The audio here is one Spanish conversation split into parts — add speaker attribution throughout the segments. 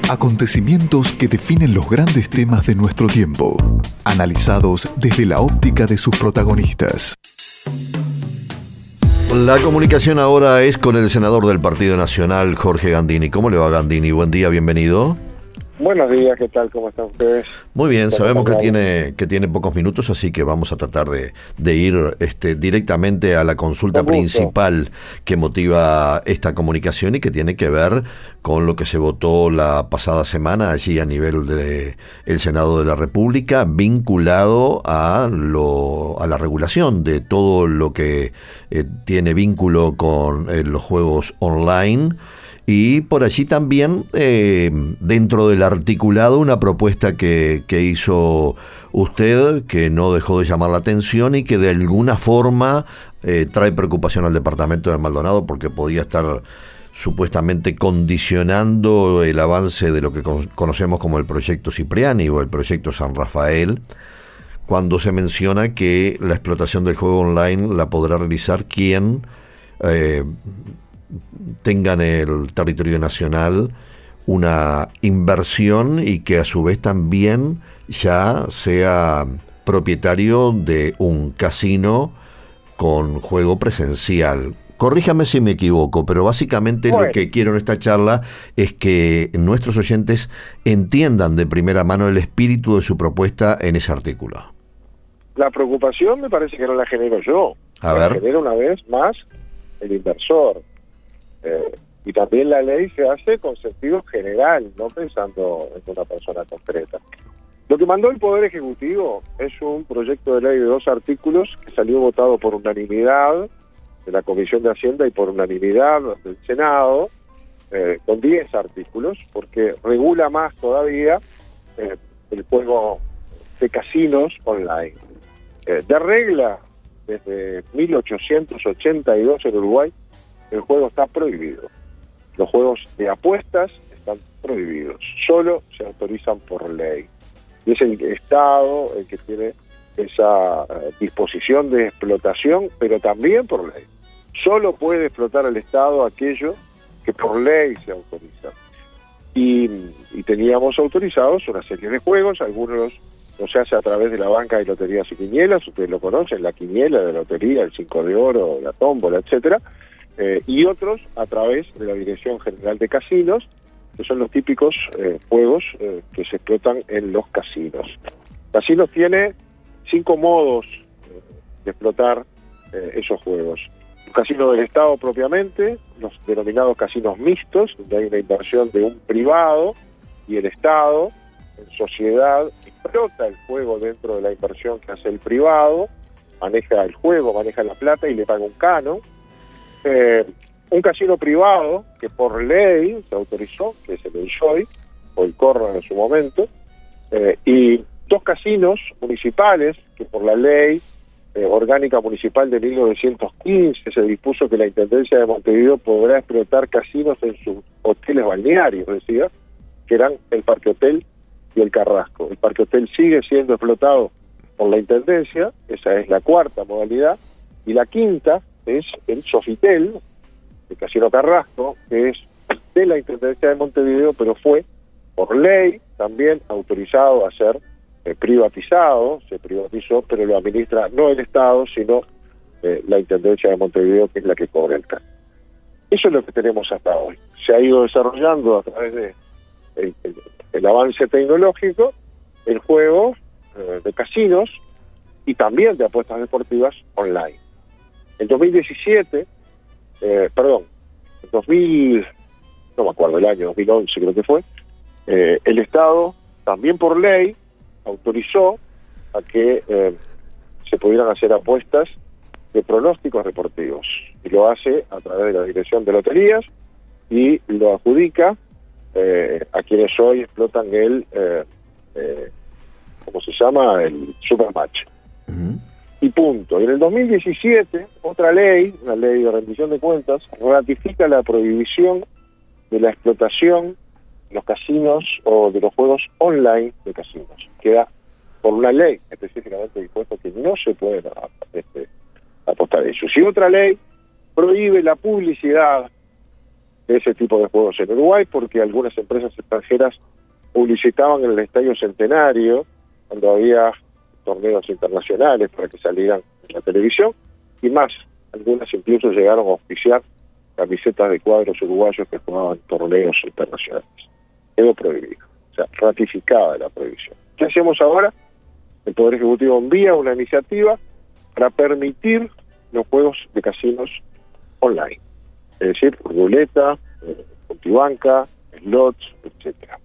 Speaker 1: Acontecimientos que definen los grandes temas de nuestro tiempo, analizados desde la óptica de sus protagonistas.
Speaker 2: La comunicación ahora es con el senador del Partido Nacional, Jorge Gandini. ¿Cómo le va, Gandini? Buen día, bienvenido.
Speaker 3: Buenos días, ¿qué tal? ¿Cómo están ustedes?
Speaker 2: Muy bien, sabemos que tiene pocos minutos, así que vamos a tratar de ir directamente a la consulta principal que motiva esta comunicación y que tiene que ver con lo que se votó la pasada semana allí a nivel del Senado de la República, vinculado a la regulación de todo lo que tiene vínculo con los juegos online. Y por allí también, dentro del articulado, una propuesta que hizo usted, que no dejó de llamar la atención y que de alguna forma trae preocupación al departamento de Maldonado, porque podía estar supuestamente condicionando el avance de lo que conocemos como el proyecto Cipriani o el proyecto San Rafael, cuando se menciona que la explotación del juego online la podrá realizar quien tenga en el territorio nacional una inversión y que a su vez también ya sea propietario de un casino con juego presencial. Corríjame si me equivoco, pero básicamente lo que quiero en esta charla es que nuestros oyentes entiendan de primera mano el espíritu de su propuesta en ese artículo.
Speaker 3: La preocupación me parece que no la genero yo.
Speaker 2: La
Speaker 3: genera una vez más el inversor. Y también la ley se hace con sentido general, no pensando en una persona concreta. Lo que mandó el Poder Ejecutivo es un proyecto de ley de 2 artículos que salió votado por unanimidad de la Comisión de Hacienda y por unanimidad del Senado, con 10 artículos, porque regula más todavía el juego de casinos online. De regla, desde 1882 en Uruguay, el juego está prohibido. Los juegos de apuestas están prohibidos. Solo se autorizan por ley. Y es el Estado el que tiene esa disposición de explotación, pero también por ley. Solo puede explotar el Estado aquello que por ley se autoriza. Y teníamos autorizados una serie de juegos, algunos no se hace a través de la banca de loterías y quinielas, ustedes lo conocen, la quiniela de lotería, el 5 de oro, la tómbola, etcétera. Y otros a través de la Dirección General de Casinos, que son los típicos juegos que se explotan en los casinos. Casinos tiene 5 modos de explotar esos juegos. Un casino del Estado propiamente, los denominados casinos mixtos, donde hay una inversión de un privado y el Estado, en sociedad, explota el juego dentro de la inversión que hace el privado, maneja el juego, maneja la plata y le paga un canon. Un casino privado que por ley se autorizó, que es el Enjoy o el Corra en su momento, y 2 casinos municipales que por la ley orgánica municipal de 1915 se dispuso que la Intendencia de Montevideo podrá explotar casinos en sus hoteles balnearios, decía, que eran el Parque Hotel y el Carrasco. El Parque Hotel sigue siendo explotado por la Intendencia, esa es la 4ª modalidad, y la 5ª es el Sofitel, el Casino Carrasco, que es de la Intendencia de Montevideo, pero fue por ley también autorizado a ser privatizado, se privatizó, pero lo administra no el Estado, sino la Intendencia de Montevideo, que es la que cobra el canon. Eso es lo que tenemos hasta hoy. Se ha ido desarrollando a través de el avance tecnológico, el juego de casinos y también de apuestas deportivas online. En 2017, en 2000, no me acuerdo el año, 2011 creo que fue, el Estado, también por ley, autorizó a que se pudieran hacer apuestas de pronósticos deportivos. Y lo hace a través de la Dirección de Loterías y lo adjudica a quienes hoy explotan el, ¿cómo se llama? El Supermatch. Uh-huh. Y punto. Y en el 2017, otra ley, una ley de rendición de cuentas, ratifica la prohibición de la explotación de los casinos o de los juegos online de casinos. Queda por una ley específicamente dispuesto que no se puede apostar eso. Si otra ley prohíbe la publicidad ese tipo de juegos en Uruguay, porque algunas empresas extranjeras publicitaban en el Estadio Centenario cuando había torneos internacionales para que salieran en la televisión, y más, algunas incluso llegaron a auspiciar camisetas de cuadros uruguayos que jugaban torneos internacionales. Quedó prohibido, o sea, ratificada la prohibición. ¿Qué hacemos ahora? El Poder Ejecutivo envía una iniciativa para permitir los juegos de casinos online, es decir, ruleta, multibanca, slots, etcétera.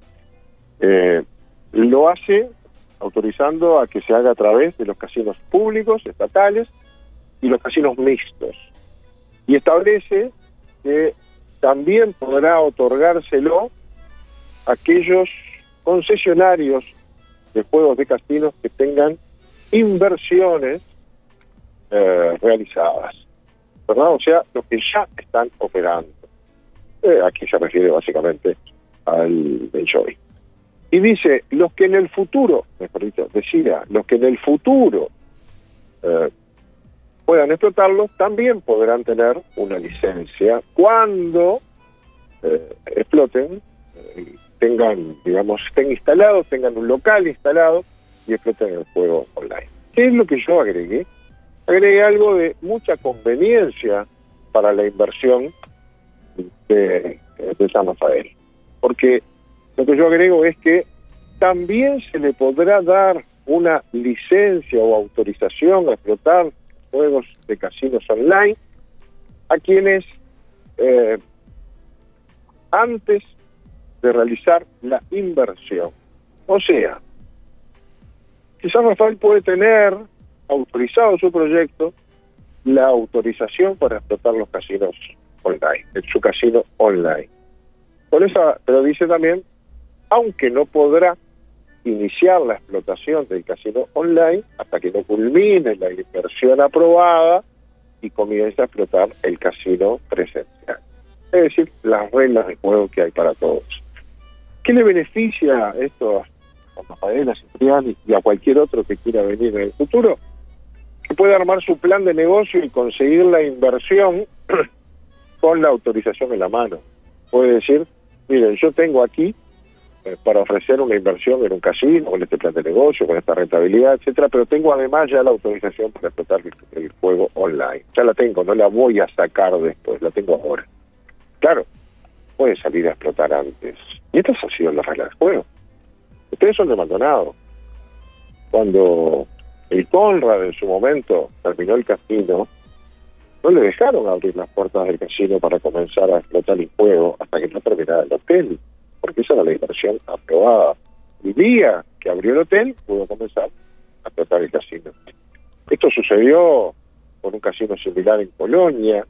Speaker 3: Lo hace autorizando a que se haga a través de los casinos públicos, estatales, y los casinos mixtos. Y establece que también podrá otorgárselo a aquellos concesionarios de juegos de casinos que tengan inversiones realizadas, ¿verdad? O sea, los que ya están operando. Aquí se refiere básicamente al Enjoy. Y dice, los que en el futuro, mejor dicho, decía, los que en el futuro puedan explotarlos, también podrán tener una licencia cuando exploten, tengan, digamos, estén instalados, tengan un local instalado y exploten el juego online. ¿Qué es lo que yo agregué? Agregué algo de mucha conveniencia para la inversión de San Rafael, porque lo que yo agrego es que también se le podrá dar una licencia o autorización a explotar juegos de casinos online a quienes antes de realizar la inversión. O sea, que San Rafael puede tener autorizado su proyecto la autorización para explotar los casinos online, en su casino online. Con esa, pero dice también, aunque no podrá iniciar la explotación del casino online hasta que no culmine la inversión aprobada y comience a explotar el casino presencial. Es decir, las reglas de juego que hay para todos. ¿Qué le beneficia esto a Rafael, a Cipriani y a cualquier otro que quiera venir en el futuro? Que puede armar su plan de negocio y conseguir la inversión con la autorización en la mano. Puede decir, miren, yo tengo aquí para ofrecer una inversión en un casino, con este plan de negocio, con esta rentabilidad, etcétera, pero tengo además ya la autorización para explotar el juego online. Ya la tengo, no la voy a sacar después, la tengo ahora. Claro, puede salir a explotar antes. Y estas han sido las reglas del juego. Ustedes son de Maldonado. Cuando el Conrad en su momento terminó el casino, no le dejaron abrir las puertas del casino para comenzar a explotar el juego hasta que no terminara el hotel, porque esa era la inversión aprobada. El día que abrió el hotel, pudo comenzar a explotar el casino. Esto sucedió con un casino similar en Colonia,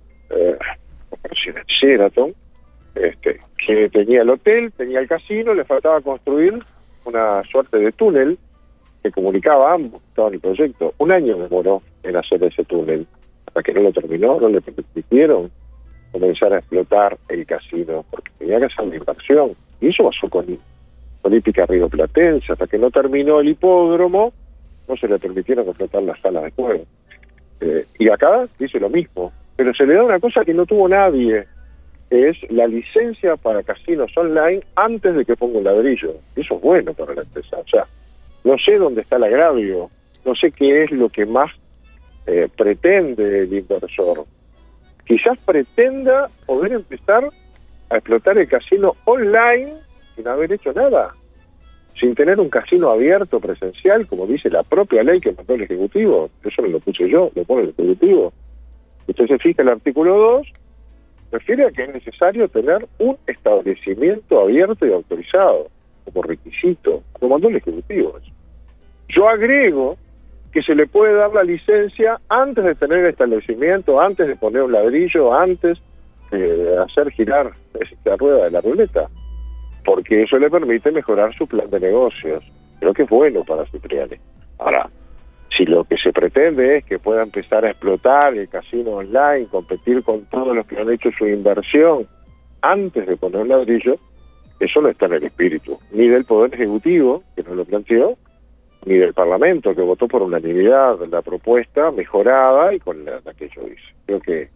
Speaker 3: en Sheraton, que tenía el hotel, tenía el casino, le faltaba construir una suerte de túnel que comunicaba a ambos, todo el proyecto. 1 año demoró en hacer ese túnel. Hasta que no lo terminó, no le permitieron comenzar a explotar el casino, porque tenía que hacer una inversión. Y eso pasó con Hípica Río Platense. Hasta que no terminó el hipódromo, no se le permitieron explotar las salas de juego. Y acá dice lo mismo, pero se le da una cosa que no tuvo nadie, que es la licencia para casinos online antes de que ponga un ladrillo. Eso es bueno para la empresa. O sea, no sé dónde está el agravio, no sé qué es lo que más pretende el inversor. Quizás pretenda poder empezar a explotar el casino online sin haber hecho nada, sin tener un casino abierto presencial, como dice la propia ley que mandó el Ejecutivo. Eso no lo puse yo, lo pone el Ejecutivo. Usted se fija, el artículo 2 refiere a que es necesario tener un establecimiento abierto y autorizado como requisito. Lo mandó el Ejecutivo. Yo agrego que se le puede dar la licencia antes de tener el establecimiento, antes de poner un ladrillo, antes de hacer girar esta rueda de la ruleta, porque eso le permite mejorar su plan de negocios. Creo que es bueno para Cipriani. Ahora, si lo que se pretende es que pueda empezar a explotar el casino online, competir con todos los que han hecho su inversión antes de poner un ladrillo, eso no está en el espíritu, ni del Poder Ejecutivo, que no lo planteó, ni del Parlamento, que votó por unanimidad la propuesta mejorada y con la que yo hice. Creo que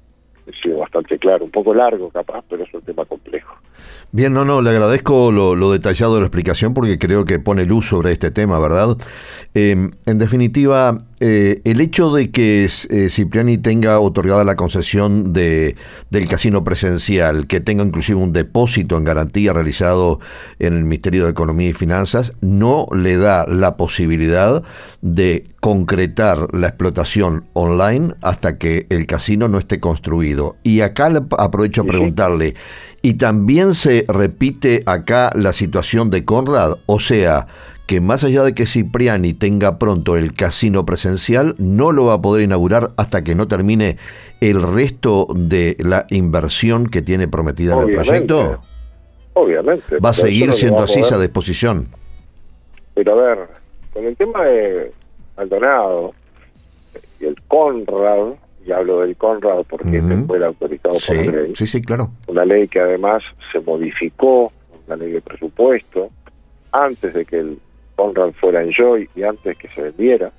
Speaker 3: he sido bastante claro, un poco largo capaz, pero es un tema complejo.
Speaker 2: Bien, le agradezco lo detallado de la explicación porque creo que pone luz sobre este tema, ¿verdad? En definitiva, el hecho de que Cipriani tenga otorgada la concesión del casino presencial, que tenga inclusive un depósito en garantía realizado en el Ministerio de Economía y Finanzas, no le da la posibilidad de concretar la explotación online hasta que el casino no esté construido. Y acá aprovecho a preguntarle, ¿y también se repite acá la situación de Conrad? O sea, que más allá de que Cipriani tenga pronto el casino presencial, no lo va a poder inaugurar hasta que no termine el resto de la inversión que tiene prometida en el proyecto.
Speaker 3: Obviamente.
Speaker 2: ¿Va a seguir siendo así esa disposición?
Speaker 3: Pero a ver, con el tema de Maldonado y el Conrad, y hablo del Conrad porque este fue el autorizado por la ley.
Speaker 2: Sí, claro.
Speaker 3: Una ley que además se modificó, una ley de presupuesto, antes de que el Conrad fuera Enjoy y antes que se vendiera.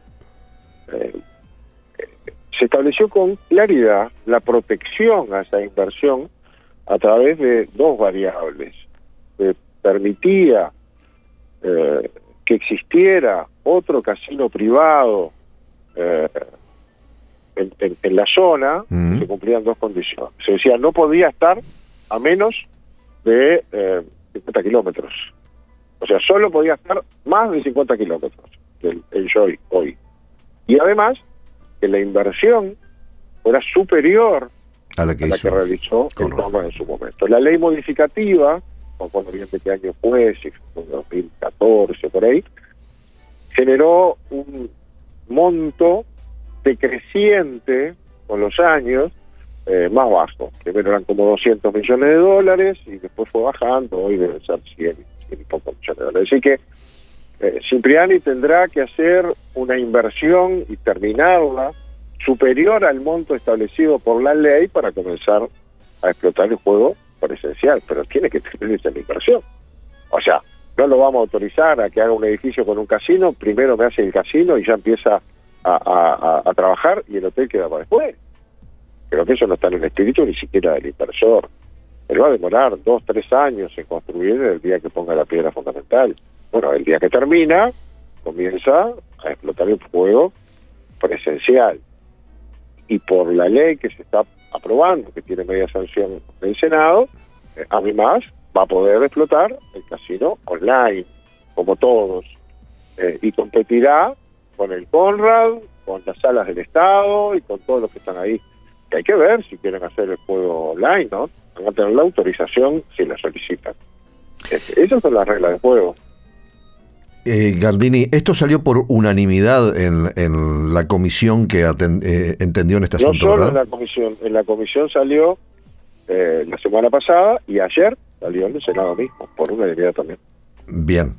Speaker 3: Se estableció con claridad la protección a esa inversión a través de dos variables. Permitía que existiera otro casino privado en la zona, se cumplían dos condiciones. Se decía, no podía estar a menos de 50 kilómetros. O sea, solo podía estar más de 50 kilómetros del Enjoy hoy. Y además, que la inversión fuera superior a la que realizó el Conrad en su momento. La ley modificativa, no recuerdo bien de qué año fue, si fue 2014, por ahí, generó un monto decreciente con los años, más bajo. Primero eran como $200 millones y después fue bajando, hoy deben ser 100 y pocos millones de dólares. Así que Cipriani tendrá que hacer una inversión y terminarla superior al monto establecido por la ley para comenzar a explotar el juego presencial, pero tiene que tener esa inversión. O sea, no lo vamos a autorizar a que haga un edificio con un casino, primero me hace el casino y ya empieza a trabajar y el hotel queda para después. Creo que eso no está en el espíritu ni siquiera del inversor. Él va a demorar 2-3 años en construir el día que ponga la piedra fundamental. Bueno, el día que termina, comienza a explotar el juego presencial. Y por la ley que se está aprobando, que tiene media sanción del Senado, además va a poder explotar el casino online, como todos, y competirá con el Conrad, con las salas del Estado y con todos los que están ahí. Que hay que ver si quieren hacer el juego online, ¿no? Van a tener la autorización si la solicitan. Esas son las reglas del juego.
Speaker 2: Gardini, esto salió por unanimidad en la comisión que entendió en este asunto,
Speaker 3: no solo
Speaker 2: ¿verdad?
Speaker 3: en la comisión salió la semana pasada y ayer salió en el Senado mismo, por unanimidad también.
Speaker 2: Bien.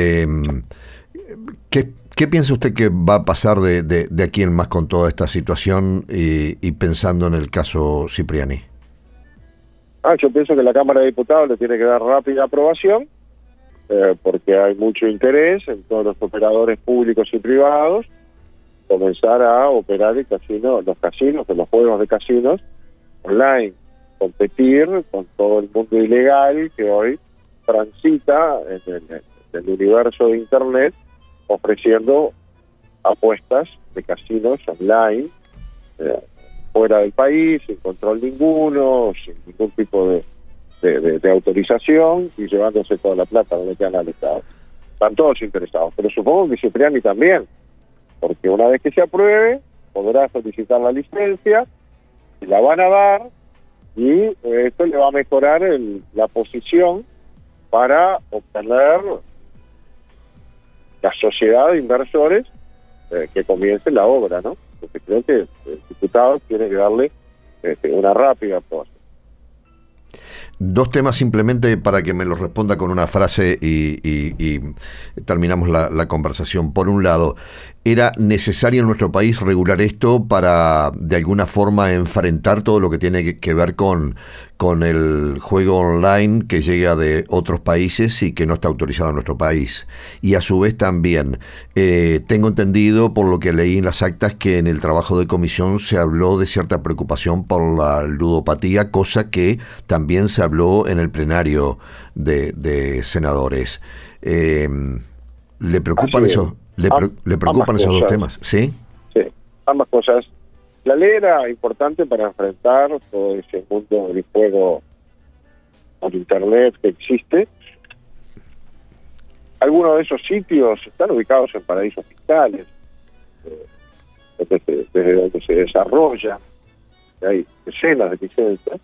Speaker 2: ¿Qué piensa usted que va a pasar de aquí en más con toda esta situación y pensando en el caso Cipriani?
Speaker 3: Yo pienso que la Cámara de Diputados le tiene que dar rápida aprobación, porque hay mucho interés en todos los operadores públicos y privados comenzar a operar los casinos, los juegos de casinos online, competir con todo el mundo ilegal que hoy transita en el universo de Internet ofreciendo apuestas de casinos online fuera del país, sin control ninguno, sin ningún tipo de autorización y llevándose toda la plata donde quedan al Estado. Están todos interesados, pero supongo que Cipriani también, porque una vez que se apruebe podrá solicitar la licencia, y la van a dar y esto le va a mejorar la posición para obtener la sociedad de inversores que comience la obra, ¿no? Porque creo que el diputado tiene que darle una rápida aprobación.
Speaker 2: Dos temas simplemente para que me los responda con una frase y terminamos la conversación. Por un lado, ¿era necesario en nuestro país regular esto para de alguna forma enfrentar todo lo que tiene que ver con el juego online que llega de otros países y que no está autorizado en nuestro país? Y a su vez también, tengo entendido por lo que leí en las actas que en el trabajo de comisión se habló de cierta preocupación por la ludopatía, cosa que también se habló en el plenario de senadores. ¿Le preocupan eso? ¿Le preocupan esos dos temas? ¿Sí?
Speaker 3: Sí, ambas cosas. La ley era importante para enfrentar todo ese mundo del juego por internet que existe. Algunos de esos sitios están ubicados en paraísos fiscales, desde donde se desarrolla, hay decenas de licencias,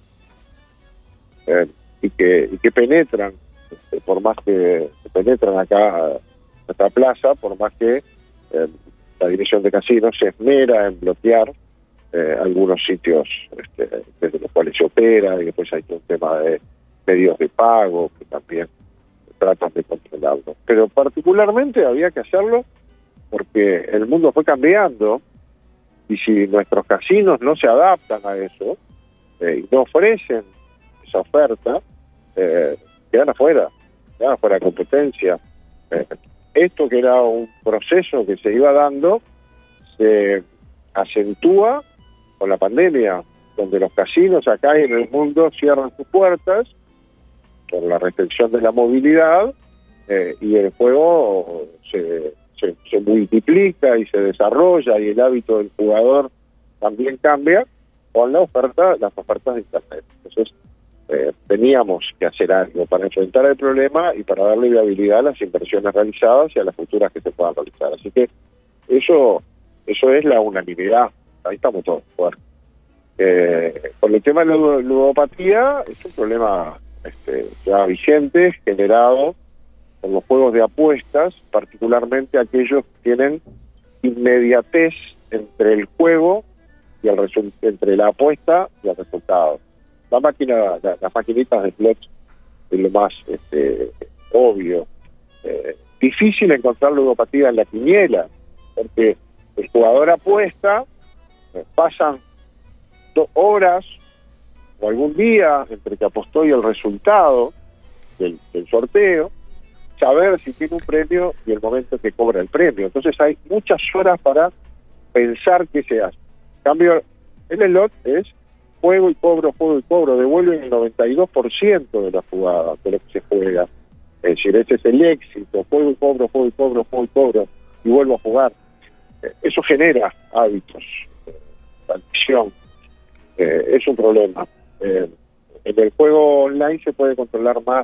Speaker 3: y que penetran, por más que penetran acá a nuestra plaza, por más que la Dirección de Casinos se esmera en bloquear algunos sitios desde los cuales se opera, y después hay un tema de medios de pago que también tratan de controlarlo. Pero particularmente había que hacerlo porque el mundo fue cambiando, y si nuestros casinos no se adaptan a eso y no ofrecen esa oferta, quedan afuera de competencia. Esto, que era un proceso que se iba dando, se acentúa con la pandemia, donde los casinos acá y en el mundo cierran sus puertas por la restricción de la movilidad, y el juego se multiplica y se desarrolla, y el hábito del jugador también cambia con las ofertas de internet. Entonces teníamos que hacer algo para enfrentar el problema y para darle viabilidad a las inversiones realizadas y a las futuras que se puedan realizar. Así que eso es la unanimidad. Ahí estamos todos fuertes. Con el tema de la ludopatía, es un problema ya vigente, generado por los juegos de apuestas, particularmente aquellos que tienen inmediatez entre el juego y entre la apuesta y el resultado. Las maquinitas de slots es lo más obvio. Difícil encontrar ludopatía en la quiniela, porque el jugador apuesta, pasan 2 horas o algún día entre que apostó y el resultado del sorteo, saber si tiene un premio y el momento que cobra el premio. Entonces hay muchas horas para pensar qué se hace. En cambio, el slot es juego y cobro, devuelven el 92% de la jugada, de lo que se juega. Es decir, ese es el éxito, juego y cobro, y vuelvo a jugar. Eso genera hábitos, adicción, es un problema. En el juego online se puede controlar más,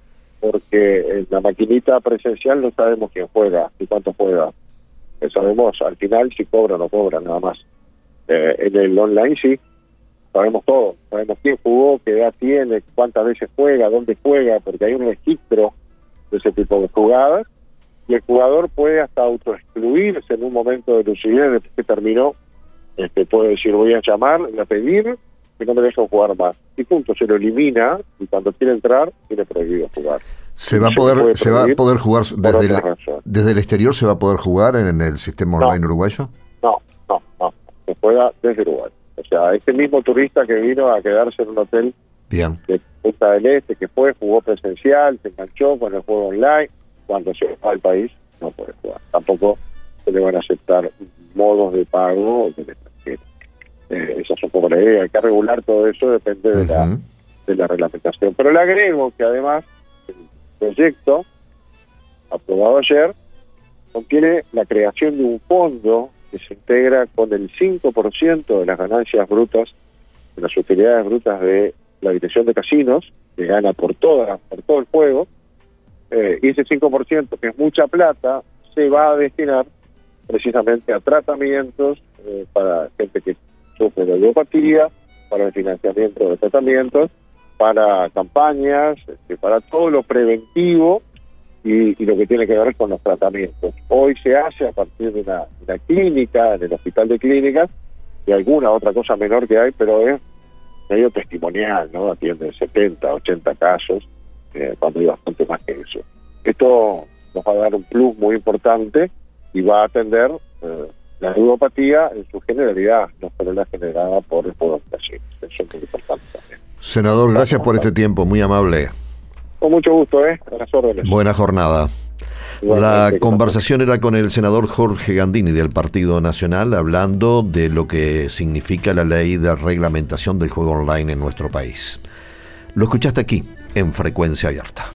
Speaker 3: porque en la maquinita presencial no sabemos quién juega y cuánto juega. Sabemos al final si cobra o no cobra, nada más. En el online sí, sabemos todo, sabemos quién jugó, qué edad tiene, cuántas veces juega, dónde juega, porque hay un registro de ese tipo de jugadas, y el jugador puede hasta autoexcluirse en un momento de lucidez después que terminó. Puede decir, voy a llamar, voy a pedir que no me dejen jugar más, y punto, se lo elimina, y cuando quiere entrar tiene prohibido jugar.
Speaker 2: ¿Se va a poder jugar desde el exterior? ¿Se va a poder jugar en el sistema online uruguayo?
Speaker 3: No, se juega desde Uruguay. O sea, este mismo turista que vino a quedarse en un hotel de Punta del Este, que jugó presencial, se enganchó con el juego online, cuando se va al país no puede jugar. Tampoco se le van a aceptar modos de pago del extranjero. Esa es un poco la idea. Hay que regular todo eso, depende de la reglamentación. Pero le agrego que además el proyecto aprobado ayer contiene la creación de un fondo que se integra con el 5% de las ganancias brutas, de las utilidades brutas de la Dirección de Casinos, que gana por todo el juego, y ese 5%, que es mucha plata, se va a destinar precisamente a tratamientos para gente que sufre de ludopatía, para el financiamiento de tratamientos, para campañas, para todo lo preventivo y lo que tiene que ver con los tratamientos. Hoy se hace a partir de una clínica, en el Hospital de Clínicas, y alguna otra cosa menor que hay, pero es medio testimonial, ¿no? Atiende 70, 80 casos, cuando hay bastante más que eso. Esto nos va a dar un plus muy importante, y va a atender la ludopatía en su generalidad, no solo la generada por el juego de casino. Eso es muy importante también.
Speaker 2: Senador, gracias por este tiempo, muy amable.
Speaker 3: Con mucho gusto, a las órdenes.
Speaker 2: Buena jornada. La conversación era con el senador Jorge Gandini del Partido Nacional, hablando de lo que significa la ley de reglamentación del juego online en nuestro país. Lo escuchaste aquí, en Frecuencia Abierta.